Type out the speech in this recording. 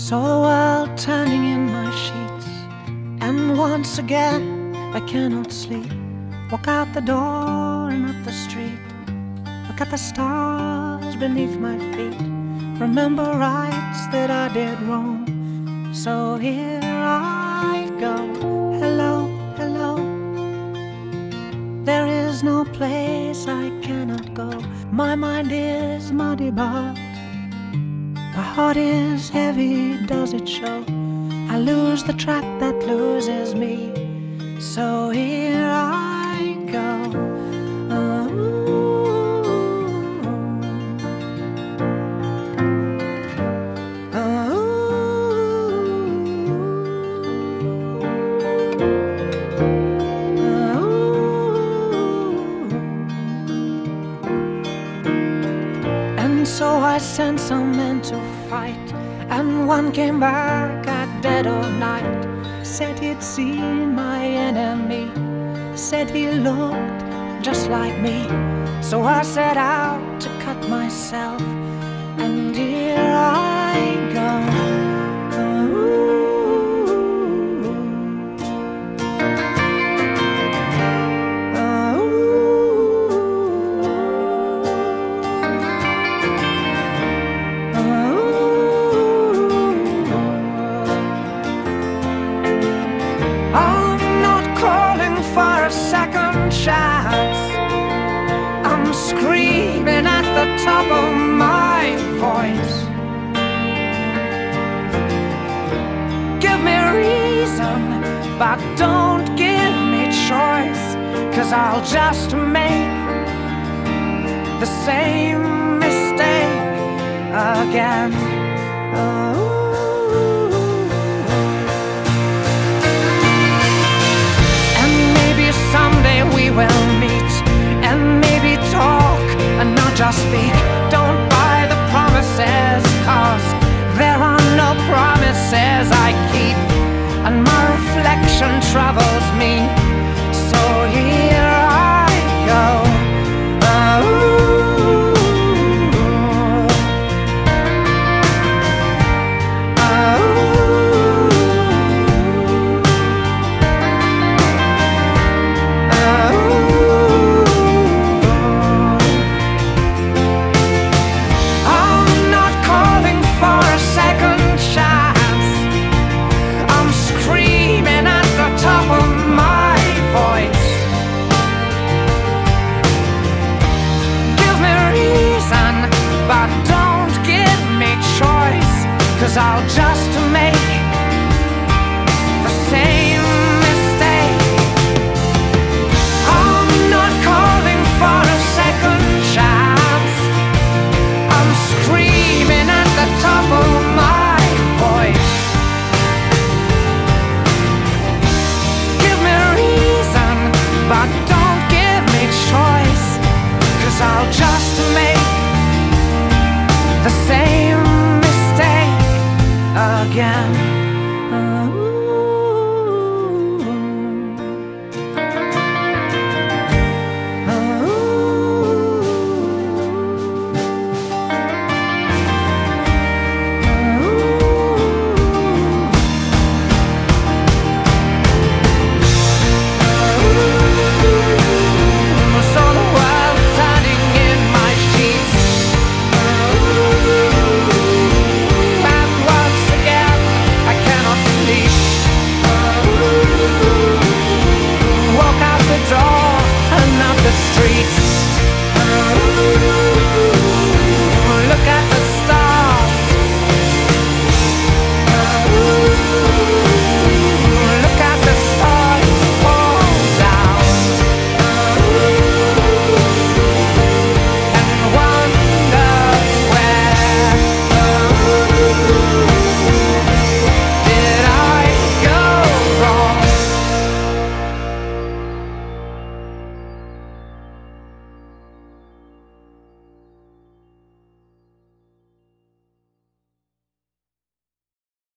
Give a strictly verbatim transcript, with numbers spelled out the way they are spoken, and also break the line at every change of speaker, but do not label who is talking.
Saw the world turning in my sheets, and once again I cannot sleep. Walk out the door and up the street, look at the stars beneath my feet, remember rights that I did wrong. So here I go, hello, hello. There is no place I cannot go. My mind is muddy but my heart is heavy, does it show? I lose the track that loses me. So here I go. Oh. Oh. Oh. And so I sent some men to fight, and one came back at dead of night. Said he'd seen my enemy, said he looked just like me. So I set out to cut myself, and here I go. Second chance, I'm screaming at the top of my voice. Give me reason, but don't give me choice, 'cause I'll just make the same mistake again. Oh.